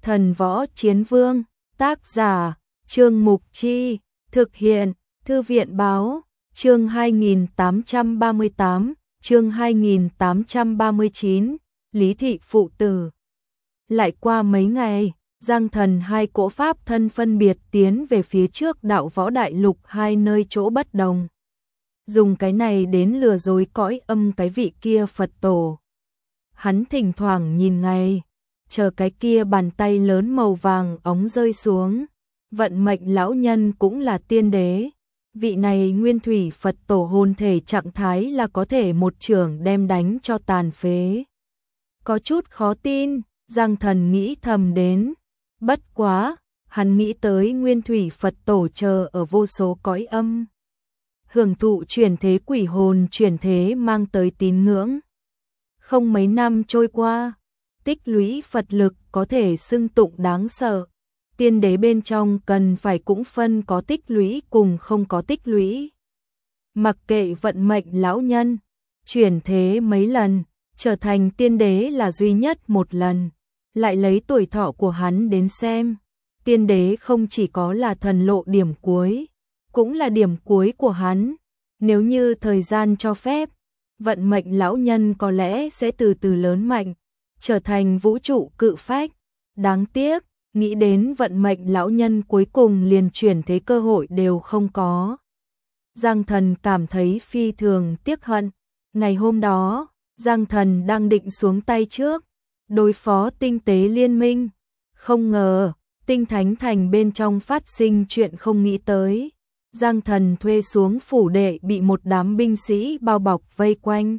Thần Võ Chiến Vương, tác giả, Trương Mục Chi, thực hiện, Thư viện Báo, chương 2838, chương 2839, Lý Thị Phụ Tử. Lại qua mấy ngày, Giang Thần hai cỗ pháp thân phân biệt tiến về phía trước Đạo Võ Đại Lục hai nơi chỗ bất đồng. Dùng cái này đến lừa dối cõi âm cái vị kia Phật tổ. Hắn thỉnh thoảng nhìn ngay, chờ cái kia bàn tay lớn màu vàng óng rơi xuống. Vận mệnh lão nhân cũng là tiên đế. Vị này nguyên thủy Phật tổ hồn thể trạng thái là có thể một chưởng đem đánh cho tàn phế. Có chút khó tin, Giang Thần nghĩ thầm đến. Bất quá, hắn nghĩ tới nguyên thủy Phật tổ chờ ở vô số cõi âm. Hưởng thụ chuyển thế quỷ hồn chuyển thế mang tới tín ngưỡng. Không mấy năm trôi qua, tích lũy Phật lực có thể xưng tụng đáng sợ. Tiên đế bên trong cần phải cũng phân có tích lũy cùng không có tích lũy. Mặc kệ vận mệnh lão nhân, chuyển thế mấy lần, trở thành tiên đế là duy nhất một lần. Lại lấy tuổi thọ của hắn đến xem, tiên đế không chỉ có là thần lộ điểm cuối, cũng là điểm cuối của hắn. Nếu như thời gian cho phép, vận mệnh lão nhân có lẽ sẽ từ từ lớn mạnh, trở thành vũ trụ cự phách. Đáng tiếc, nghĩ đến vận mệnh lão nhân cuối cùng liền chuyển thế cơ hội đều không có. Giang Thần cảm thấy phi thường tiếc hận. Ngày hôm đó, Giang Thần đang định xuống tay trước, đối phó tinh tế liên minh. Không ngờ, tinh thánh thành bên trong phát sinh chuyện không nghĩ tới. Giang Thần thuê xuống phủ đệ bị một đám binh sĩ bao bọc vây quanh.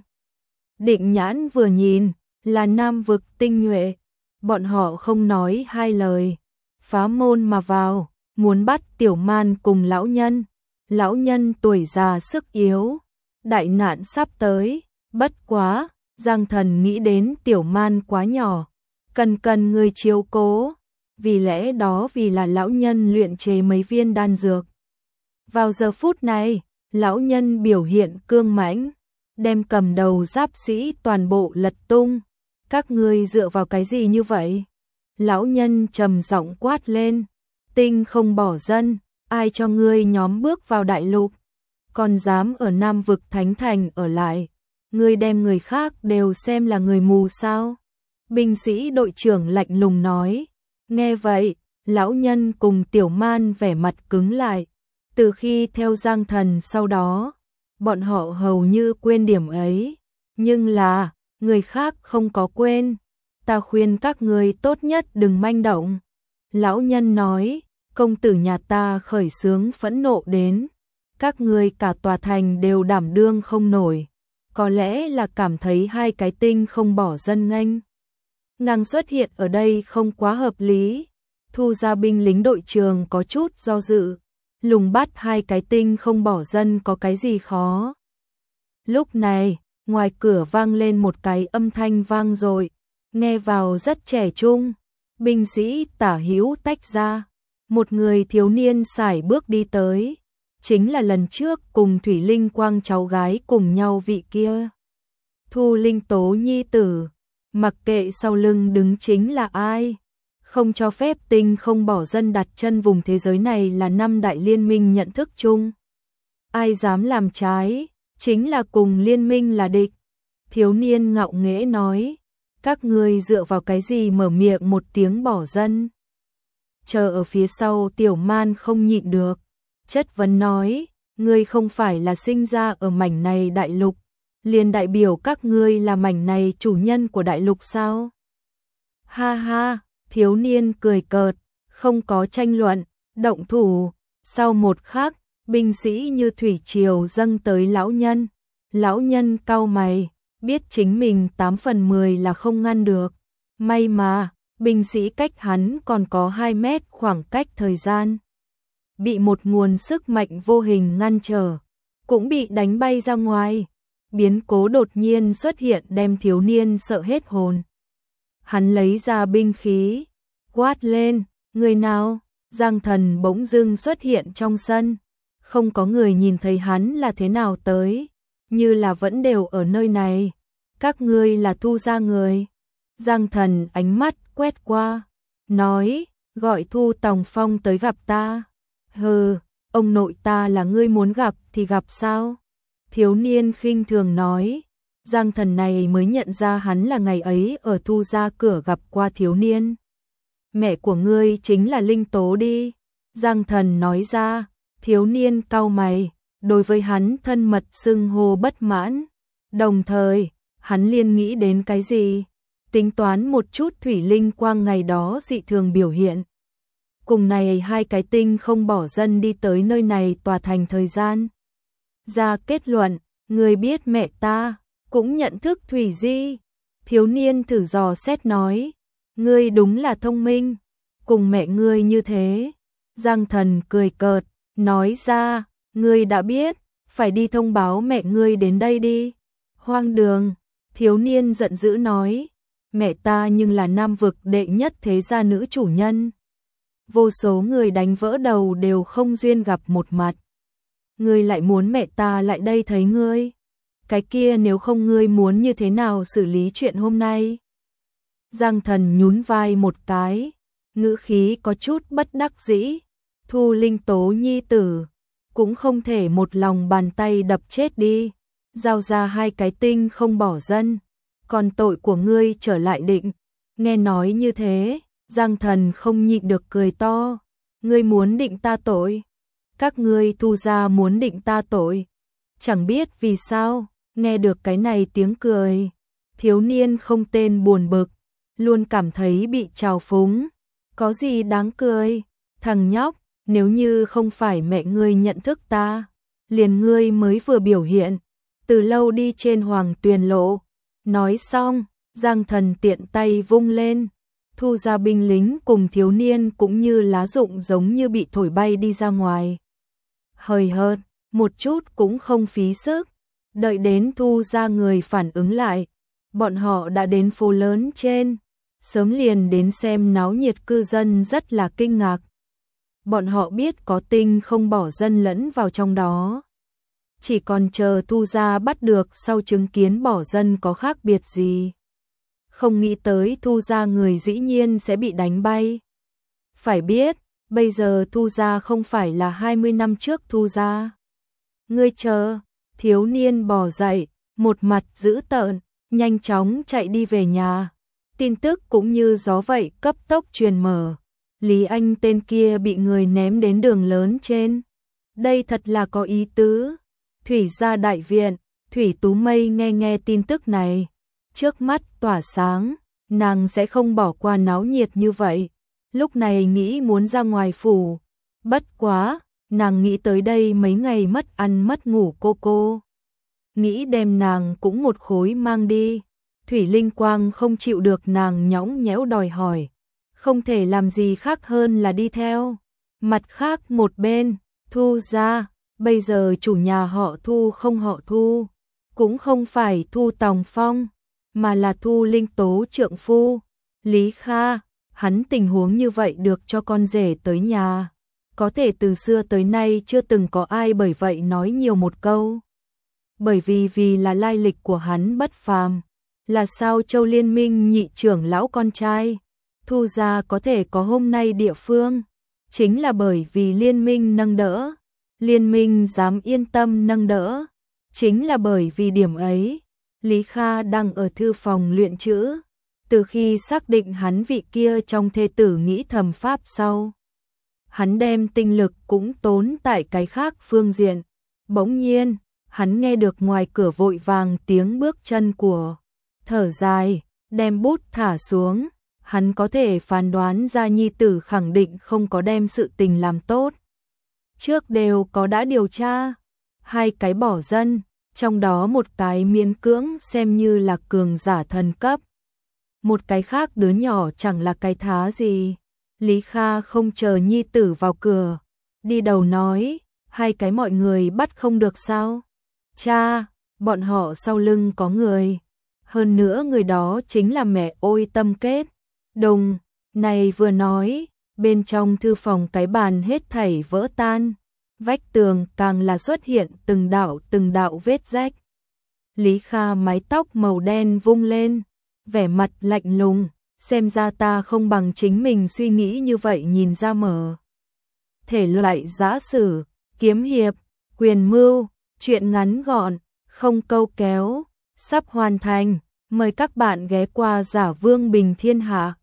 Định nhãn vừa nhìn, là Nam vực tinh nhuệ. Bọn họ không nói hai lời, phá môn mà vào, muốn bắt Tiểu Man cùng lão nhân. Lão nhân tuổi già sức yếu, đại nạn sắp tới. Bất quá, Giang Thần nghĩ đến Tiểu Man quá nhỏ, cần người chiếu cố. Vì lẽ đó vì là lão nhân luyện chế mấy viên đan dược. Vào giờ phút này, lão nhân biểu hiện cương mãnh, đem cầm đầu giáp sĩ toàn bộ lật tung. Các ngươi dựa vào cái gì như vậy? Lão nhân trầm giọng quát lên. Tinh không bỏ dân, ai cho ngươi nhóm bước vào đại lục? Còn dám ở Nam vực Thánh Thành ở lại? Ngươi đem người khác đều xem là người mù sao? Binh sĩ đội trưởng lạnh lùng nói. Nghe vậy, lão nhân cùng Tiểu Man vẻ mặt cứng lại. Từ khi theo Giang Thần sau đó, bọn họ hầu như quên điểm ấy. Nhưng là, người khác không có quên. Ta khuyên các ngươi tốt nhất đừng manh động. Lão nhân nói, công tử nhà ta khởi xướng phẫn nộ đến. Các ngươi cả tòa thành đều đảm đương không nổi. Có lẽ là cảm thấy hai cái tinh không bỏ dân nghênh ngang xuất hiện ở đây không quá hợp lý. Thu ra binh lính đội trường có chút do dự. Lùng bắt hai cái tinh không bỏ dân có cái gì khó. Lúc này, ngoài cửa vang lên một cái âm thanh vang dội, nghe vào rất trẻ trung. Binh sĩ tả hữu tách ra, một người thiếu niên sải bước đi tới, chính là lần trước cùng Thủy Linh Quang cháu gái cùng nhau vị kia. Thu Linh Tố nhi tử, mặc kệ sau lưng đứng chính là ai, không cho phép tinh không bỏ dân đặt chân vùng thế giới này là năm đại liên minh nhận thức chung. Ai dám làm trái, chính là cùng liên minh là địch. Thiếu niên ngạo nghễ nói, các ngươi dựa vào cái gì mở miệng một tiếng bỏ dân? Chờ ở phía sau Tiểu Man không nhịn được, chất vấn nói, ngươi không phải là sinh ra ở mảnh này đại lục, liền đại biểu các ngươi là mảnh này chủ nhân của đại lục sao? Ha ha, thiếu niên cười cợt, không có tranh luận, động thủ. Sau một khắc, binh sĩ như thủy triều dâng tới lão nhân. Lão nhân cau mày, biết chính mình 8 phần 10 là không ngăn được. May mà, binh sĩ cách hắn còn có 2 mét khoảng cách thời gian. Bị một nguồn sức mạnh vô hình ngăn trở, cũng bị đánh bay ra ngoài. Biến cố đột nhiên xuất hiện đem thiếu niên sợ hết hồn. Hắn lấy ra binh khí, quát lên, người nào? Giang Thần bỗng dưng xuất hiện trong sân. Không có người nhìn thấy hắn là thế nào tới, như là vẫn đều ở nơi này. Các ngươi là Thu gia người. Giang Thần ánh mắt quét qua, nói, gọi Thu Tòng Phong tới gặp ta. Hừ, ông nội ta là ngươi muốn gặp thì gặp sao? Thiếu niên khinh thường nói. Giang Thần này mới nhận ra hắn là ngày ấy ở Thu gia cửa gặp qua thiếu niên. Mẹ của ngươi chính là Linh Tố đi. Giang Thần nói ra. Thiếu niên cau mày, đối với hắn thân mật xưng hô bất mãn. Đồng thời, hắn liền nghĩ đến cái gì? Tính toán một chút thủy linh quang ngày đó dị thường biểu hiện. Cùng này hai cái tinh không bỏ dân đi tới nơi này tòa thành thời gian. Ra kết luận, người biết mẹ ta, cũng nhận thức Thủy Di. Thiếu niên thử dò xét nói, ngươi đúng là thông minh, cùng mẹ ngươi như thế. Giang Thần cười cợt, nói ra, ngươi đã biết, phải đi thông báo mẹ ngươi đến đây đi. Hoang đường, thiếu niên giận dữ nói, mẹ ta nhưng là Nam vực đệ nhất thế gia nữ chủ nhân. Vô số người đánh vỡ đầu đều không duyên gặp một mặt. Ngươi lại muốn mẹ ta lại đây thấy ngươi. Cái kia nếu không ngươi muốn như thế nào xử lý chuyện hôm nay? Giang Thần nhún vai một cái, ngữ khí có chút bất đắc dĩ. Thu Linh Tố nhi tử, cũng không thể một lòng bàn tay đập chết đi. Giao ra hai cái tinh không bỏ dân, còn tội của ngươi trở lại định. Nghe nói như thế, Giang Thần không nhịn được cười to. Ngươi muốn định ta tội? Các ngươi Thu gia muốn định ta tội? Chẳng biết vì sao, nghe được cái này tiếng cười. Thiếu niên không tên buồn bực, luôn cảm thấy bị trào phúng. Có gì đáng cười? Thằng nhóc, nếu như không phải mẹ ngươi nhận thức ta, liền ngươi mới vừa biểu hiện, từ lâu đi trên Hoàng Tuyền lộ. Nói xong, Giang Thần tiện tay vung lên. Thu gia binh lính cùng thiếu niên cũng như lá rụng giống như bị thổi bay đi ra ngoài. Hời hợt, một chút cũng không phí sức. Đợi đến Thu gia người phản ứng lại, bọn họ đã đến phố lớn trên. Sớm liền đến xem náo nhiệt, cư dân rất là kinh ngạc. Bọn họ biết có tinh không bỏ dân lẫn vào trong đó. Chỉ còn chờ Thu gia bắt được sau chứng kiến bỏ dân có khác biệt gì. Không nghĩ tới Thu gia người dĩ nhiên sẽ bị đánh bay. Phải biết, bây giờ Thu gia không phải là 20 năm trước Thu gia. Ngươi chờ, thiếu niên bò dậy, một mặt dữ tợn, nhanh chóng chạy đi về nhà. Tin tức cũng như gió vậy cấp tốc truyền mở. Lý Anh tên kia bị người ném đến đường lớn trên. Đây thật là có ý tứ. Thủy gia đại viện, Thủy Tú Mây nghe tin tức này. Trước mắt tỏa sáng, nàng sẽ không bỏ qua náo nhiệt như vậy. Lúc này nghĩ muốn ra ngoài phủ. Bất quá, nàng nghĩ tới đây mấy ngày mất ăn mất ngủ cô. Nghĩ đem nàng cũng một khối mang đi. Thủy Linh Quang không chịu được nàng nhõng nhẽo đòi hỏi. Không thể làm gì khác hơn là đi theo. Mặt khác một bên, Thu gia, bây giờ chủ nhà họ Thu không họ Thu. Cũng không phải Thu Tòng Phong, mà là Thu Linh Tố trượng phu. Lý Kha, hắn tình huống như vậy được cho con rể tới nhà. Có thể từ xưa tới nay chưa từng có ai bởi vậy nói nhiều một câu. Bởi vì là lai lịch của hắn bất phàm. Là sao Châu Liên Minh nhị trưởng lão con trai. Thu gia có thể có hôm nay địa phương. Chính là bởi vì liên minh nâng đỡ. Liên minh dám yên tâm nâng đỡ. Chính là bởi vì điểm ấy. Lý Kha đang ở thư phòng luyện chữ. Từ khi xác định hắn vị kia trong thê tử nghĩ thầm pháp sau. Hắn đem tinh lực cũng tốn tại cái khác phương diện. Bỗng nhiên, hắn nghe được ngoài cửa vội vàng tiếng bước chân của. Thở dài, đem bút thả xuống. Hắn có thể phán đoán ra nhi tử khẳng định không có đem sự tình làm tốt. Trước đều có đã điều tra. Hai cái bỏ dân, trong đó một cái miễn cưỡng xem như là cường giả thần cấp. Một cái khác đứa nhỏ chẳng là cái thá gì. Lý Kha không chờ nhi tử vào cửa. Đi đầu nói, hai cái mọi người bắt không được sao? Cha, bọn họ sau lưng có người. Hơn nữa người đó chính là mẹ Ôi Tâm Kết. Đồng, này vừa nói, bên trong thư phòng cái bàn hết thảy vỡ tan. Vách tường càng là xuất hiện từng đạo vết rách. Lý Kha mái tóc màu đen vung lên, vẻ mặt lạnh lùng, xem ra ta không bằng chính mình suy nghĩ như vậy, nhìn ra mở. Thể loại giã sử, kiếm hiệp, quyền mưu, truyện ngắn gọn, không câu kéo, sắp hoàn thành. Mời các bạn ghé qua Giả Vương Bình Thiên Hạ.